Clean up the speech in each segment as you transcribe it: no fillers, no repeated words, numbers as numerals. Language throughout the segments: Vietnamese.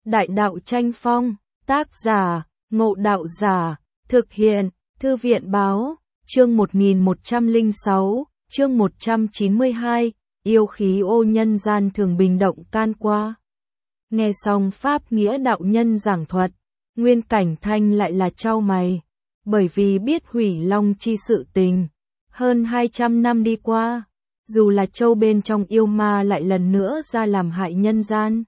Đại đạo tranh phong, tác giả, Ngộ Đạo Giả, thực hiện, Thư viện báo, chương 1106, chương 192, yêu khí ô nhân gian thường bình động can qua. Nghe xong Pháp Nghĩa đạo nhân giảng thuật, Nguyên Cảnh Thanh lại là chau mày, bởi vì biết Hủy Long chi sự tình. Hơn 200 năm đi qua, dù là châu bên trong yêu ma lại lần nữa ra làm hại nhân gian,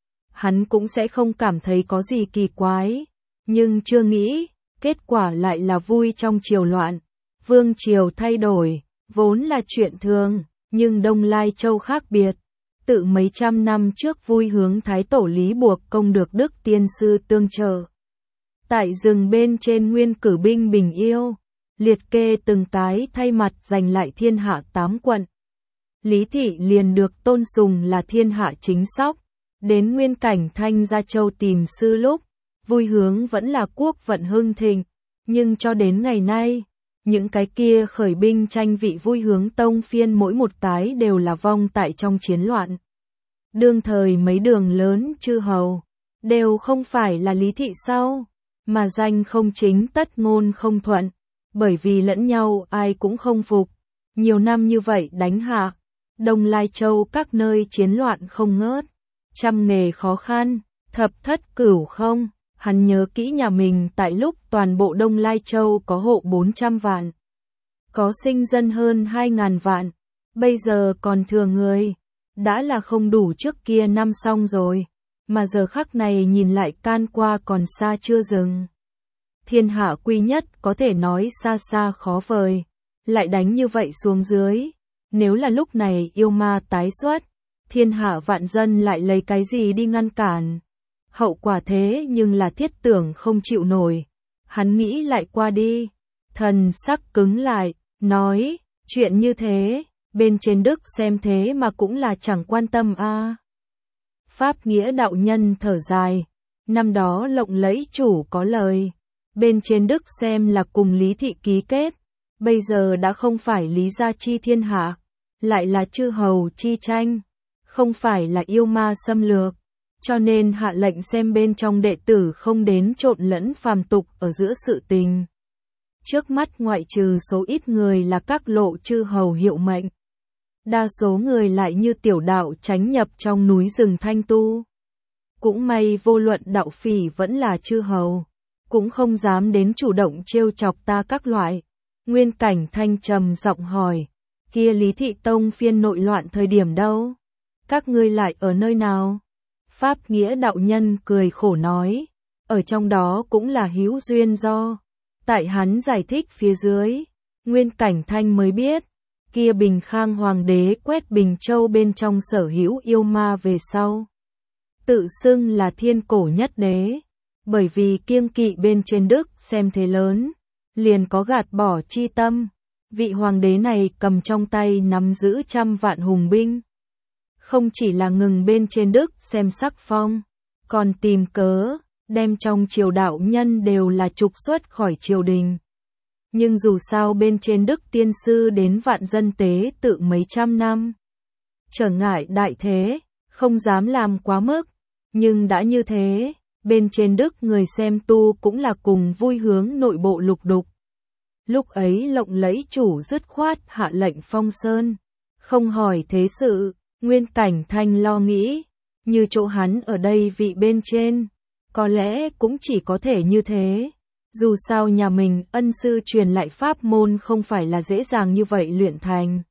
hắn cũng sẽ không cảm thấy có gì kỳ quái, nhưng chưa nghĩ, kết quả lại là vui trong triều loạn. Vương triều thay đổi, vốn là chuyện thường, nhưng Đông Lai Châu khác biệt. Tự mấy trăm năm trước vui hướng Thái Tổ Lý buộc công được Đức Tiên Sư tương trợ. Tại rừng bên trên nguyên cử binh bình yêu, liệt kê từng cái thay mặt giành lại thiên hạ 8 quận. Lý Thị liền được tôn sùng là thiên hạ chính sóc. Đến Nguyên Cảnh Thanh ra châu tìm sư lúc, vui hướng vẫn là quốc vận hưng thịnh, nhưng cho đến ngày nay, những cái kia khởi binh tranh vị vui hướng tông phiên mỗi một cái đều là vong tại trong chiến loạn. Đương thời mấy đường lớn chư hầu, đều không phải là Lý Thị sau, mà danh không chính tất ngôn không thuận, bởi vì lẫn nhau ai cũng không phục. Nhiều năm như vậy đánh hạ, Đông Lai Châu các nơi chiến loạn không ngớt. Trăm nghề khó khăn, thập thất cửu không, hắn nhớ kỹ nhà mình tại lúc toàn bộ Đông Lai Châu có hộ 400 vạn. Có sinh dân hơn 2.000 vạn, bây giờ còn thừa người, đã là không đủ trước kia năm xong rồi, mà giờ khắc này nhìn lại can qua còn xa chưa dừng. Thiên hạ quy nhất có thể nói xa xa khó vời, lại đánh như vậy xuống dưới, nếu là lúc này yêu ma tái xuất, thiên hạ vạn dân lại lấy cái gì đi ngăn cản. Hậu quả thế nhưng là thiết tưởng không chịu nổi. Hắn nghĩ lại qua đi. Thần sắc cứng lại, nói, chuyện như thế, bên trên Đức xem thế mà cũng là chẳng quan tâm a. Pháp Nghĩa đạo nhân thở dài. Năm đó lộng lẫy chủ có lời. Bên trên Đức xem là cùng Lý Thị ký kết. Bây giờ đã không phải Lý gia chi thiên hạ, lại là chư hầu chi tranh. Không phải là yêu ma xâm lược, cho nên hạ lệnh xem bên trong đệ tử không đến trộn lẫn phàm tục ở giữa sự tình. Trước mắt ngoại trừ số ít người là các lộ chư hầu hiệu mệnh, đa số người lại như tiểu đạo tránh nhập trong núi rừng thanh tu. Cũng may vô luận đạo phỉ vẫn là chư hầu, cũng không dám đến chủ động trêu chọc ta các loại. Nguyên Cảnh Thanh trầm giọng hỏi, kia Lý Thị Tông phiên nội loạn thời điểm đâu? Các ngươi lại ở nơi nào? Pháp Nghĩa đạo nhân cười khổ nói, ở trong đó cũng là hữu duyên do. Tại hắn giải thích phía dưới, Nguyên Cảnh Thanh mới biết, kia Bình Khang Hoàng đế quét Bình Châu bên trong sở hữu yêu ma về sau. Tự xưng là thiên cổ nhất đế, bởi vì kiêng kỵ bên trên Đức xem thế lớn, liền có gạt bỏ chi tâm. Vị hoàng đế này cầm trong tay nắm giữ 100 vạn hùng binh. Không chỉ là ngừng bên trên Đức xem sắc phong, còn tìm cớ, đem trong triều đạo nhân đều là trục xuất khỏi triều đình. Nhưng dù sao bên trên Đức tiên sư đến vạn dân tế tự mấy trăm năm. Trở ngại đại thế, không dám làm quá mức, nhưng đã như thế, bên trên Đức người xem tu cũng là cùng vui hướng nội bộ lục đục. Lúc ấy lộng lẫy chủ dứt khoát hạ lệnh phong sơn, không hỏi thế sự. Nguyên Cảnh Thanh lo nghĩ, như chỗ hắn ở đây vị bên trên, có lẽ cũng chỉ có thể như thế. Dù sao nhà mình ân sư truyền lại pháp môn không phải là dễ dàng như vậy luyện thành.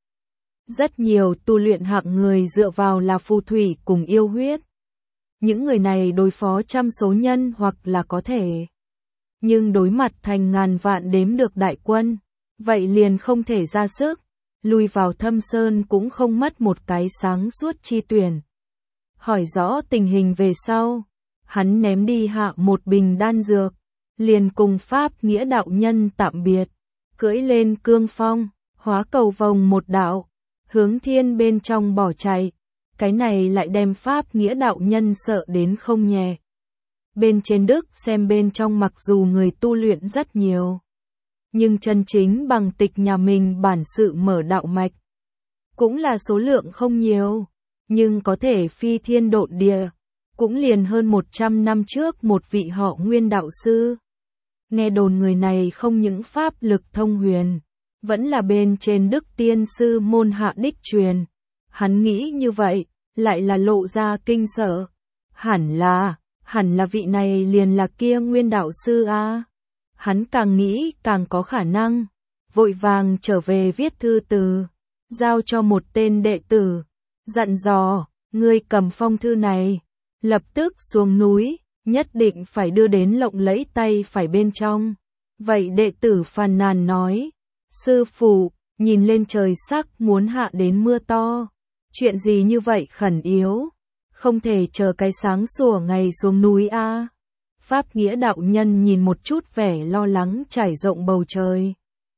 Rất nhiều tu luyện hạng người dựa vào là phù thủy cùng yêu huyết. Những người này đối phó trăm số nhân hoặc là có thể. Nhưng đối mặt thành ngàn vạn đếm được đại quân, vậy liền không thể ra sức. Lùi vào thâm sơn cũng không mất một cái sáng suốt chi tuyển. Hỏi rõ tình hình về sau, hắn ném đi hạ một bình đan dược, liền cùng Pháp Nghĩa đạo nhân tạm biệt, cưỡi lên cương phong, hóa cầu vồng một đạo, hướng thiên bên trong bỏ chạy. Cái này lại đem Pháp Nghĩa đạo nhân sợ đến không nhẹ. Bên trên Đức xem bên trong mặc dù người tu luyện rất nhiều, nhưng chân chính bằng tịch nhà mình bản sự mở đạo mạch, cũng là số lượng không nhiều, nhưng có thể phi thiên độn địa, cũng liền hơn 100 năm trước một vị họ Nguyên đạo sư. Nghe đồn người này không những pháp lực thông huyền, vẫn là bên trên Đức Tiên sư môn hạ đích truyền. Hắn nghĩ như vậy, lại là lộ ra kinh sợ. Hẳn là vị này liền là kia Nguyên đạo sư a. Hắn càng nghĩ càng có khả năng, vội vàng trở về viết thư từ, giao cho một tên đệ tử, dặn dò, ngươi cầm phong thư này, lập tức xuống núi, nhất định phải đưa đến lộng lẫy tay phải bên trong. Vậy đệ tử phàn nàn nói, sư phụ, nhìn lên trời sắc muốn hạ đến mưa to, chuyện gì như vậy khẩn yếu, không thể chờ cái sáng sủa ngày xuống núi a. Pháp Nghĩa đạo nhân nhìn một chút vẻ lo lắng trải rộng bầu trời,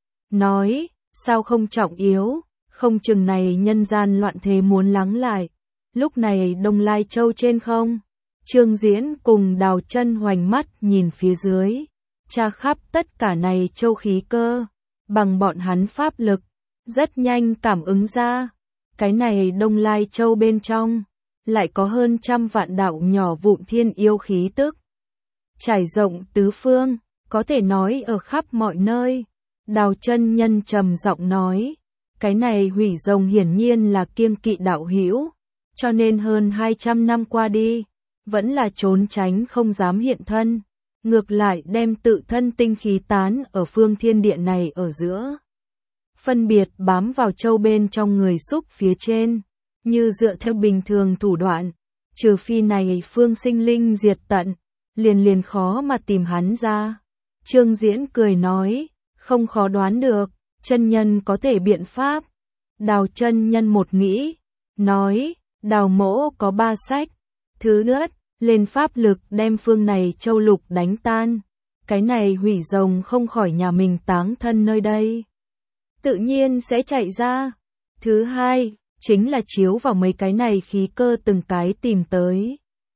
nói, sao không trọng yếu, không chừng này nhân gian loạn thế muốn lắng lại, lúc này Đông Lai Châu trên không. Trương Diễn cùng Đào Chân hoành mắt nhìn phía dưới, tra khắp tất cả này châu khí cơ, bằng bọn hắn pháp lực, rất nhanh cảm ứng ra, cái này Đông Lai Châu bên trong, lại có hơn 100 vạn đạo nhỏ vụn thiên yêu khí tức, trải rộng tứ phương, có thể nói ở khắp mọi nơi. Đào Chân nhân trầm giọng nói, cái này Hủy Rồng hiển nhiên là kiêng kỵ đạo hữu, cho nên hơn 200 năm qua đi, vẫn là trốn tránh không dám hiện thân, ngược lại đem tự thân tinh khí tán ở phương thiên địa này ở giữa. Phân biệt bám vào châu bên trong người xúc phía trên, như dựa theo bình thường thủ đoạn, trừ phi này phương sinh linh diệt tận, liền khó mà tìm hắn ra. Trương Diễn cười nói, không khó đoán được, chân nhân có thể biện pháp. Đào chân nhân một nghĩ, nói, Đào mỗ có 3 sách. Thứ nhất, lên pháp lực đem phương này châu lục đánh tan. Cái này Hủy Rồng không khỏi nhà mình táng thân nơi đây, tự nhiên sẽ chạy ra. Thứ hai, chính là chiếu vào mấy cái này khí cơ từng cái tìm tới.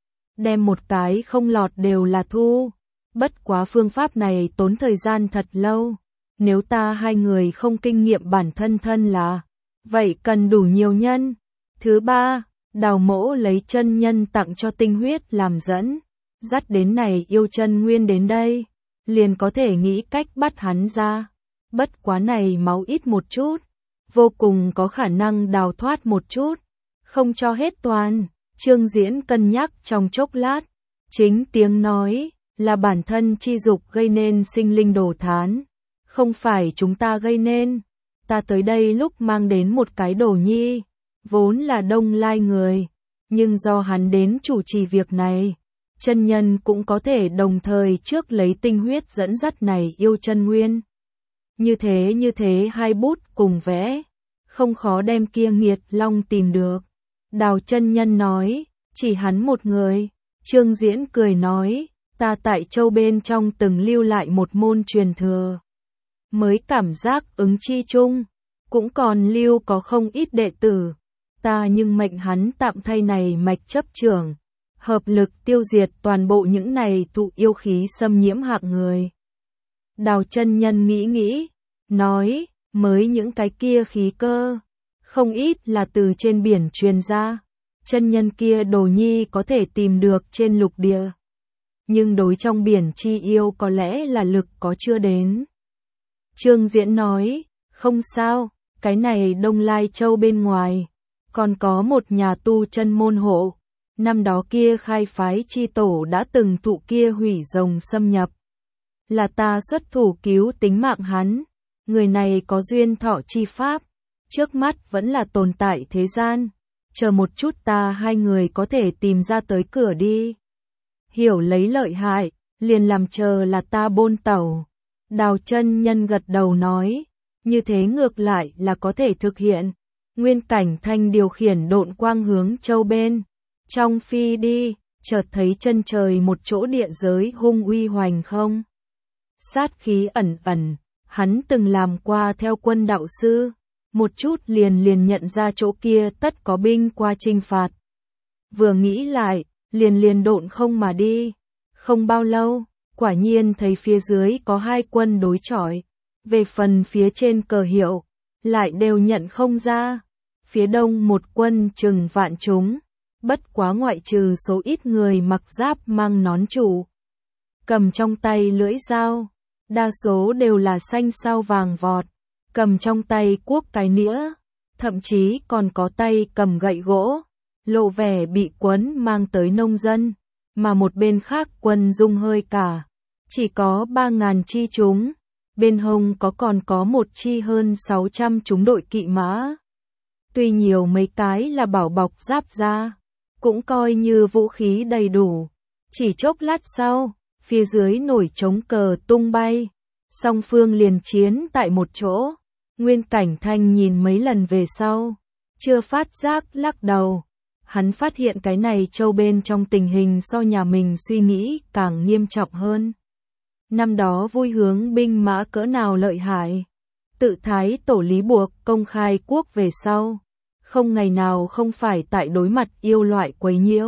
Đem một cái không lọt đều là thu. Bất quá phương pháp này tốn thời gian thật lâu. Nếu ta hai người không kinh nghiệm bản thân thân là, vậy cần đủ nhiều nhân. Thứ ba, Đào mỗ lấy chân nhân tặng cho tinh huyết làm dẫn, dắt đến này yêu chân nguyên đến đây, liền có thể nghĩ cách bắt hắn ra. Bất quá này máu ít một chút, vô cùng có khả năng đào thoát một chút, không cho hết toàn. Trương Diễn cân nhắc trong chốc lát, chính tiếng nói, là bản thân chi dục gây nên sinh linh đổ thán, không phải chúng ta gây nên. Ta tới đây lúc mang đến một cái đồ nhi, vốn là Đông Lai người, nhưng do hắn đến chủ trì việc này, chân nhân cũng có thể đồng thời trước lấy tinh huyết dẫn dắt này yêu chân nguyên. Như thế hai bút cùng vẽ, không khó đem kia nghiệt long tìm được. Đào chân nhân nói, chỉ hắn một người. Trương Diễn cười nói, ta tại châu bên trong từng lưu lại một môn truyền thừa, mới cảm giác ứng chi chung, cũng còn lưu có không ít đệ tử. Ta nhưng mệnh hắn tạm thay này mạch chấp trưởng, hợp lực tiêu diệt toàn bộ những này tụ yêu khí xâm nhiễm hạng người. Đào chân nhân nghĩ, nói, mới những cái kia khí cơ, không ít là từ trên biển truyền ra, chân nhân kia đồ nhi có thể tìm được trên lục địa. Nhưng đối trong biển chi yêu có lẽ là lực có chưa đến. Trương Diễn nói, không sao, cái này Đông Lai Châu bên ngoài, còn có một nhà tu chân môn hộ, năm đó kia khai phái chi tổ đã từng thụ kia Hủy Rồng xâm nhập. Là ta xuất thủ cứu tính mạng hắn, người này có duyên thọ chi pháp, trước mắt vẫn là tồn tại thế gian, chờ một chút ta hai người có thể tìm ra tới cửa đi. Hiểu lấy lợi hại, liền làm chờ là ta bôn tẩu. Đào chân nhân gật đầu nói, như thế ngược lại là có thể thực hiện. Nguyên Cảnh Thanh điều khiển độn quang hướng châu bên trong phi đi, chợt thấy chân trời một chỗ địa giới hung uy hoành không. Sát khí ẩn ẩn, hắn từng làm qua theo quân đạo sư, một chút liền nhận ra chỗ kia tất có binh qua chinh phạt. Vừa nghĩ lại, liền độn không mà đi. Không bao lâu, quả nhiên thấy phía dưới có hai quân đối chọi. Về phần phía trên cờ hiệu, lại đều nhận không ra. Phía đông một quân chừng vạn chúng, bất quá ngoại trừ số ít người mặc giáp mang nón trụ, cầm trong tay lưỡi dao, đa số đều là xanh sao vàng vọt, cầm trong tay cuốc cái nĩa, thậm chí còn có tay cầm gậy gỗ, lộ vẻ bị quấn mang tới nông dân, mà một bên khác quân dung hơi cả, chỉ có 3.000 chi chúng, bên hông còn có một chi hơn 600 chúng đội kỵ mã. Tuy nhiều mấy cái là bảo bọc giáp da, cũng coi như vũ khí đầy đủ. Chỉ chốc lát sau, phía dưới nổi trống cờ tung bay, song phương liền chiến tại một chỗ. Nguyên Cảnh Thanh nhìn mấy lần về sau, chưa phát giác lắc đầu. Hắn phát hiện cái này châu bên trong tình hình so nhà mình suy nghĩ càng nghiêm trọng hơn. Năm đó Vui Hướng binh mã cỡ nào lợi hại. Tự Thái Tổ Lý buộc công khai quốc về sau, không ngày nào không phải tại đối mặt yêu loại quấy nhiễu.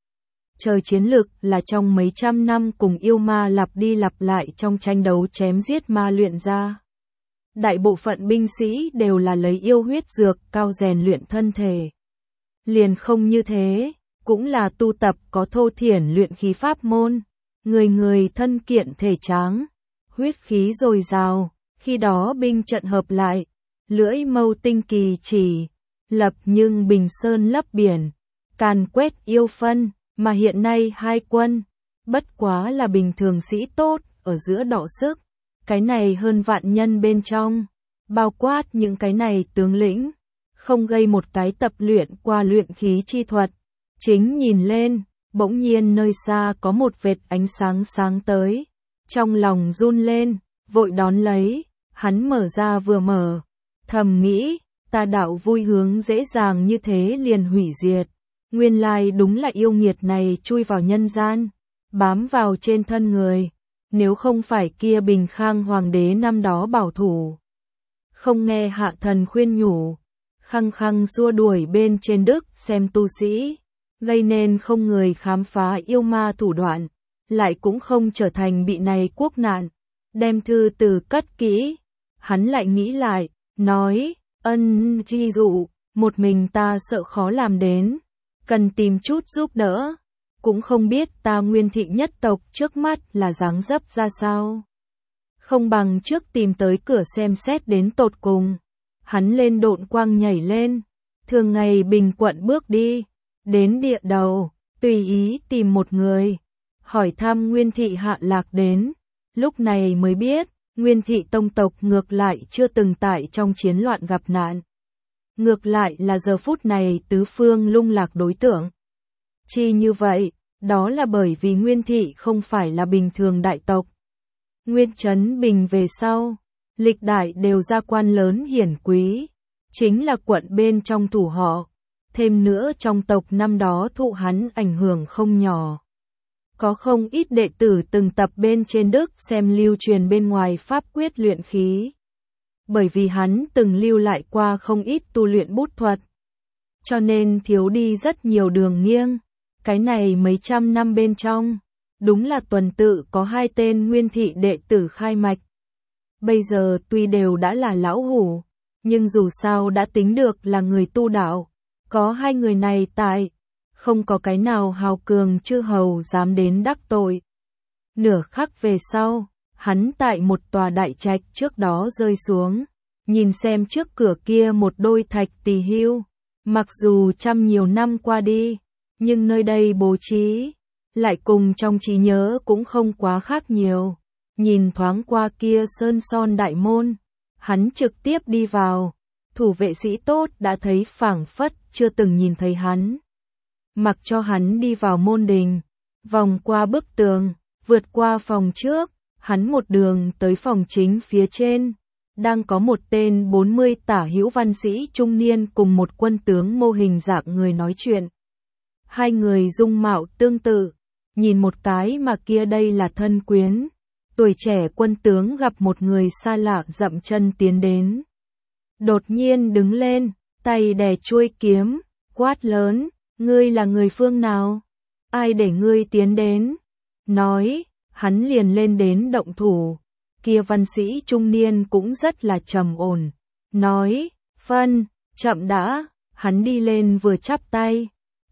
Trời chiến lực là trong mấy trăm năm cùng yêu ma lặp đi lặp lại trong tranh đấu chém giết ma luyện ra. Đại bộ phận binh sĩ đều là lấy yêu huyết dược cao rèn luyện thân thể. Liền không như thế, cũng là tu tập có thô thiển luyện khí pháp môn, người người thân kiện thể tráng, huyết khí dồi dào, khi đó binh trận hợp lại, lưỡi mâu tinh kỳ chỉ, lập nhưng bình sơn lấp biển, càn quét yêu phân, mà hiện nay hai quân, bất quá là bình thường sĩ tốt, ở giữa đọ sức, cái này hơn vạn nhân bên trong, bao quát những cái này tướng lĩnh. Không gây một cái tập luyện qua luyện khí chi thuật. Chính nhìn lên, bỗng nhiên nơi xa có một vệt ánh sáng sáng tới. Trong lòng run lên, vội đón lấy, hắn mở ra vừa mở. Thầm nghĩ, ta đạo Vui Hướng dễ dàng như thế liền hủy diệt. Nguyên lai đúng là yêu nghiệt này chui vào nhân gian, bám vào trên thân người. Nếu không phải kia Bình Khang Hoàng đế năm đó bảo thủ, không nghe hạ thần khuyên nhủ, khăng khăng xua đuổi bên trên đức xem tu sĩ, gây nên không người khám phá yêu ma thủ đoạn, lại cũng không trở thành bị này quốc nạn, đem thư từ cất kỹ. Hắn lại nghĩ lại, nói, ân chi dụ, một mình ta sợ khó làm đến, cần tìm chút giúp đỡ, cũng không biết ta Nguyên thị nhất tộc trước mắt là dáng dấp ra sao. Không bằng trước tìm tới cửa xem xét đến tột cùng. Hắn lên độn quang nhảy lên, thường ngày bình quận bước đi, đến địa đầu, tùy ý tìm một người, hỏi thăm Nguyên thị hạ lạc đến, lúc này mới biết, Nguyên thị tông tộc ngược lại chưa từng tại trong chiến loạn gặp nạn. Ngược lại là giờ phút này tứ phương lung lạc đối tượng. Chi như vậy, đó là bởi vì Nguyên thị không phải là bình thường đại tộc. Nguyên Trấn Bình về sau, lịch đại đều ra quan lớn hiển quý, chính là quận bên trong thủ họ, thêm nữa trong tộc năm đó thụ hắn ảnh hưởng không nhỏ. Có không ít đệ tử từng tập bên trên đức xem lưu truyền bên ngoài pháp quyết luyện khí. Bởi vì hắn từng lưu lại qua không ít tu luyện bút thuật, cho nên thiếu đi rất nhiều đường nghiêng. Cái này mấy trăm năm bên trong, đúng là tuần tự có hai tên Nguyên thị đệ tử khai mạch. Bây giờ tuy đều đã là lão hủ, nhưng dù sao đã tính được là người tu đạo, có hai người này tại, không có cái nào hào cường chư hầu dám đến đắc tội. Nửa khắc về sau, hắn tại một tòa đại trạch trước đó rơi xuống, nhìn xem trước cửa kia một đôi thạch tỳ hưu, mặc dù trăm nhiều năm qua đi, nhưng nơi đây bố trí, lại cùng trong trí nhớ cũng không quá khác nhiều. Nhìn thoáng qua kia sơn son đại môn, hắn trực tiếp đi vào, thủ vệ sĩ tốt đã thấy phảng phất chưa từng nhìn thấy hắn. Mặc cho hắn đi vào môn đình, vòng qua bức tường, vượt qua phòng trước, hắn một đường tới phòng chính phía trên, đang có một tên 40 tả hữu văn sĩ trung niên cùng một quân tướng mô hình dạng người nói chuyện. Hai người dung mạo tương tự, nhìn một cái mà kia đây là thân quyến. Tuổi trẻ quân tướng gặp một người xa lạ dậm chân tiến đến. Đột nhiên đứng lên, tay đè chuôi kiếm, quát lớn, ngươi là người phương nào? Ai để ngươi tiến đến? Nói, hắn liền lên đến động thủ. Kia văn sĩ trung niên cũng rất là trầm ổn. Nói, phân, chậm đã, hắn đi lên vừa chắp tay.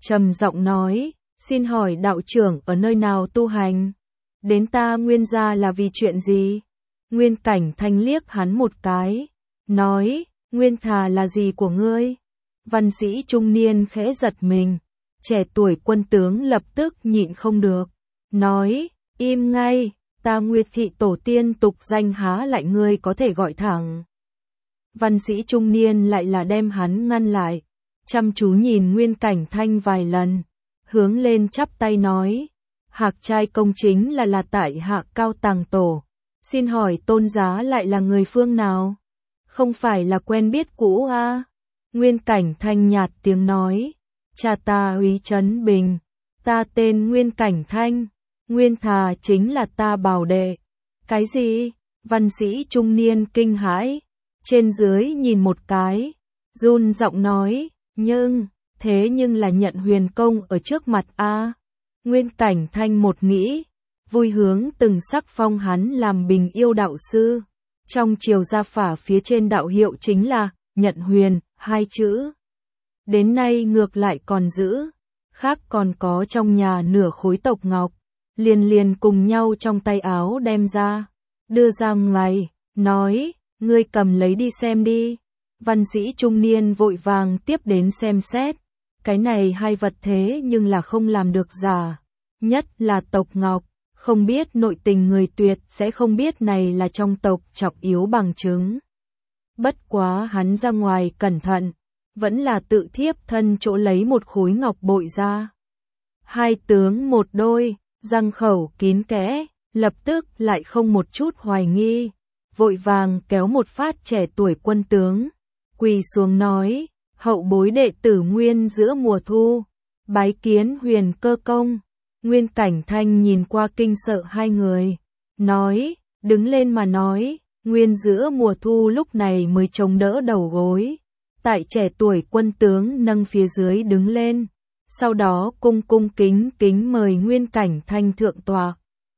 trầm giọng nói, xin hỏi đạo trưởng ở nơi nào tu hành? Đến ta Nguyên gia là vì chuyện gì? Nguyên Cảnh Thanh liếc hắn một cái, nói, Nguyên Thà là gì của ngươi? Văn sĩ trung niên khẽ giật mình, trẻ tuổi quân tướng lập tức nhịn không được, nói, im ngay, ta Nguyệt thị tổ tiên tục danh há lại ngươi có thể gọi thẳng. Văn sĩ trung niên lại là đem hắn ngăn lại, chăm chú nhìn Nguyên Cảnh Thanh vài lần, hướng lên chắp tay nói, Hạc trai công chính là tại hạ Cao Tàng Tổ, xin hỏi tôn giá lại là người phương nào? Không phải là quen biết cũ à? Nguyên Cảnh Thanh nhạt tiếng nói, cha ta Úy Trấn Bình, ta tên Nguyên Cảnh Thanh, Nguyên Thà chính là ta bảo đệ. Cái gì? Văn sĩ trung niên kinh hãi, trên dưới nhìn một cái, run giọng nói, thế nhưng là Nhận Huyền Công ở trước mặt a. Nguyên Cảnh Thanh một nghĩ, vui hướng từng sắc phong hắn làm Bình Yêu đạo sư. Trong triều gia phả phía trên đạo hiệu chính là Nhận Huyền, hai chữ. Đến nay ngược lại còn giữ, khác còn có trong nhà nửa khối tộc ngọc, liền cùng nhau trong tay áo đem ra, đưa ra ngoài, nói, ngươi cầm lấy đi xem đi. Văn sĩ trung niên vội vàng tiếp đến xem xét, cái này hai vật thế nhưng là không làm được giả, nhất là tộc ngọc, không biết nội tình người tuyệt sẽ không biết này là trong tộc trọng yếu bằng chứng. Bất quá hắn ra ngoài cẩn thận, vẫn là tự thiếp thân chỗ lấy một khối ngọc bội ra. Hai tướng một đôi, răng khẩu kín kẽ, lập tức lại không một chút hoài nghi, vội vàng kéo một phát trẻ tuổi quân tướng, quỳ xuống nói, hậu bối đệ tử Nguyên giữa mùa thu, bái kiến Huyền Cơ Công. Nguyên Cảnh Thanh nhìn qua kinh sợ hai người, nói, đứng lên mà nói, Nguyên giữa mùa thu lúc này mới chống đỡ đầu gối, tại trẻ tuổi quân tướng nâng phía dưới đứng lên, sau đó cung kính mời Nguyên Cảnh Thanh thượng tọa.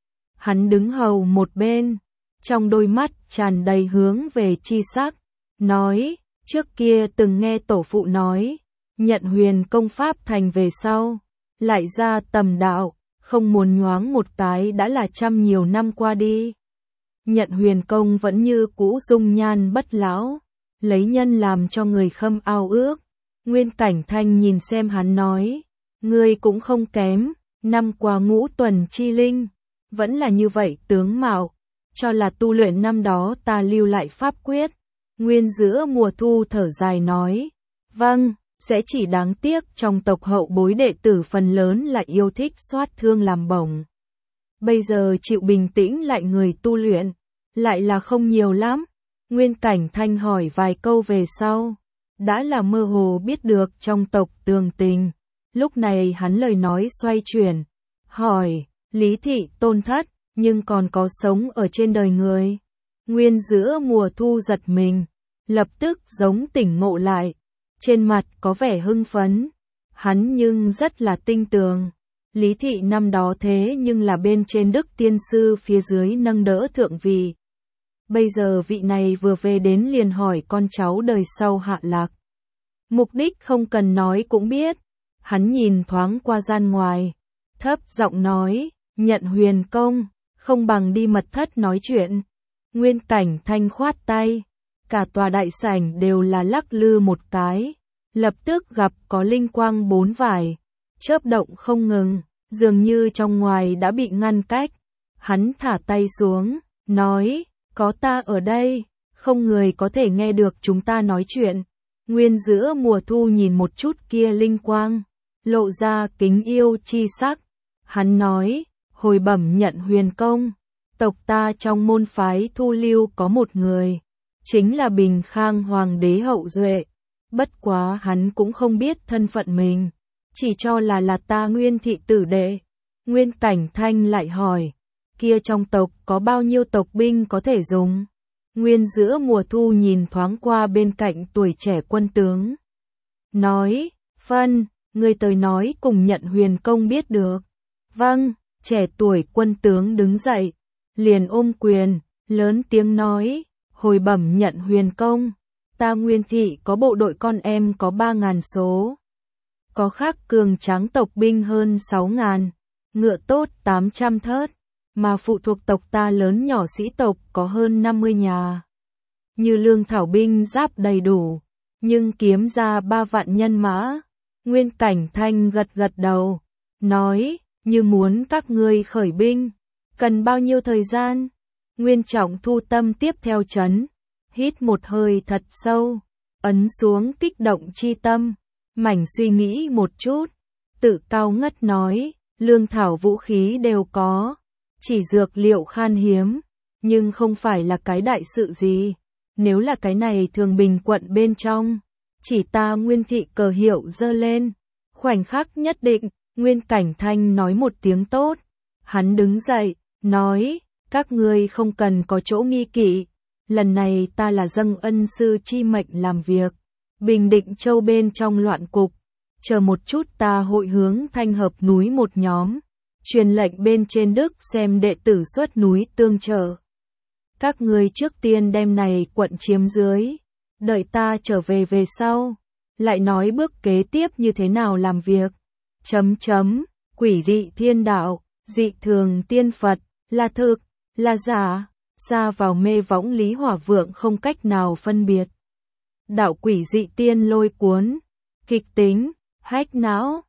Hắn đứng hầu một bên, trong đôi mắt tràn đầy hướng về chi sắc, nói, trước kia từng nghe tổ phụ nói, Nhận Huyền công pháp thành về sau, lại ra tầm đạo, không muốn nhoáng một cái đã là trăm nhiều năm qua đi. Nhận Huyền công vẫn như cũ dung nhan bất lão, lấy nhân làm cho người khâm ao ước. Nguyên Cảnh Thanh nhìn xem hắn nói, ngươi cũng không kém, năm qua ngũ tuần chi linh, vẫn là như vậy tướng mạo, cho là tu luyện năm đó ta lưu lại pháp quyết. Nguyên giữa mùa thu thở dài nói, vâng, sẽ chỉ đáng tiếc trong tộc hậu bối đệ tử phần lớn là yêu thích soát thương làm bổng. Bây giờ chịu bình tĩnh lại người tu luyện, lại là không nhiều lắm. Nguyên Cảnh Thanh hỏi vài câu về sau, đã là mơ hồ biết được trong tộc tường tình. Lúc này hắn lời nói xoay chuyển, hỏi, Lý thị tôn thất, nhưng còn có sống ở trên đời người. Nguyên giữa mùa thu giật mình, lập tức giống tỉnh ngộ lại, trên mặt có vẻ hưng phấn. Hắn nhưng rất là tinh tường. Lý thị năm đó thế nhưng là bên trên Đức tiên sư phía dưới nâng đỡ thượng vị. Bây giờ vị này vừa về đến liền hỏi con cháu đời sau hạ lạc. Mục đích không cần nói cũng biết. Hắn nhìn thoáng qua gian ngoài, thấp giọng nói, Nhận Huyền công, không bằng đi mật thất nói chuyện. Nguyên Cảnh Thanh khoát tay, cả tòa đại sảnh đều là lắc lư một cái, lập tức gặp có linh quang bốn vải, chớp động không ngừng, dường như trong ngoài đã bị ngăn cách. Hắn thả tay xuống, nói, có ta ở đây, không người có thể nghe được chúng ta nói chuyện. Nguyên giữa mùa thu nhìn một chút kia linh quang, lộ ra kính yêu chi sắc. Hắn nói, hồi bẩm Nhận Huyền công, tộc ta trong môn phái thu lưu có một người, chính là Bình Khang Hoàng đế hậu duệ. Bất quá hắn cũng không biết thân phận mình, chỉ cho là ta Nguyên thị tử đệ. Nguyên Cảnh Thanh lại hỏi, kia trong tộc có bao nhiêu tộc binh có thể dùng? Nguyên giữa mùa thu nhìn thoáng qua bên cạnh tuổi trẻ quân tướng, nói, phân, người tới nói cùng Nhận Huyền công biết được. Vâng, trẻ tuổi quân tướng đứng dậy, liền ôm quyền, lớn tiếng nói, hồi bẩm Nhận Huyền công, ta Nguyên thị có bộ đội con em có 3.000 số. có khác cường tráng tộc binh hơn 6.000, ngựa tốt 800 thớt, mà phụ thuộc tộc ta lớn nhỏ sĩ tộc có hơn 50 nhà. Như lương thảo binh giáp đầy đủ, nhưng kiếm ra 3 vạn nhân mã. Nguyên Cảnh Thanh gật gật đầu, nói, như muốn các ngươi khởi binh, cần bao nhiêu thời gian? Nguyên Trọng thu tâm tiếp theo trấn, hít một hơi thật sâu, ấn xuống kích động chi tâm, mảnh suy nghĩ một chút, tự cao ngất nói, lương thảo vũ khí đều có, chỉ dược liệu khan hiếm, nhưng không phải là cái đại sự gì, nếu là cái này thường bình quận bên trong, chỉ ta Nguyên thị cờ hiệu giơ lên, khoảnh khắc nhất định, Nguyên Cảnh Thanh nói một tiếng tốt, hắn đứng dậy, nói, các ngươi không cần có chỗ nghi kỵ, lần này ta là dâng ân sư chi mệnh làm việc, bình định châu bên trong loạn cục, chờ một chút ta hội hướng Thanh Hợp núi một nhóm, truyền lệnh bên trên Đức xem đệ tử xuất núi tương trợ. Các ngươi trước tiên đem này quận chiếm dưới, đợi ta trở về sau, lại nói bước kế tiếp như thế nào làm việc. Quỷ dị thiên đạo, dị thường tiên Phật, là thực, là giả, xa vào mê võng Lý Hỏa Vượng không cách nào phân biệt. Đạo quỷ dị tiên lôi cuốn, kịch tính, hách não,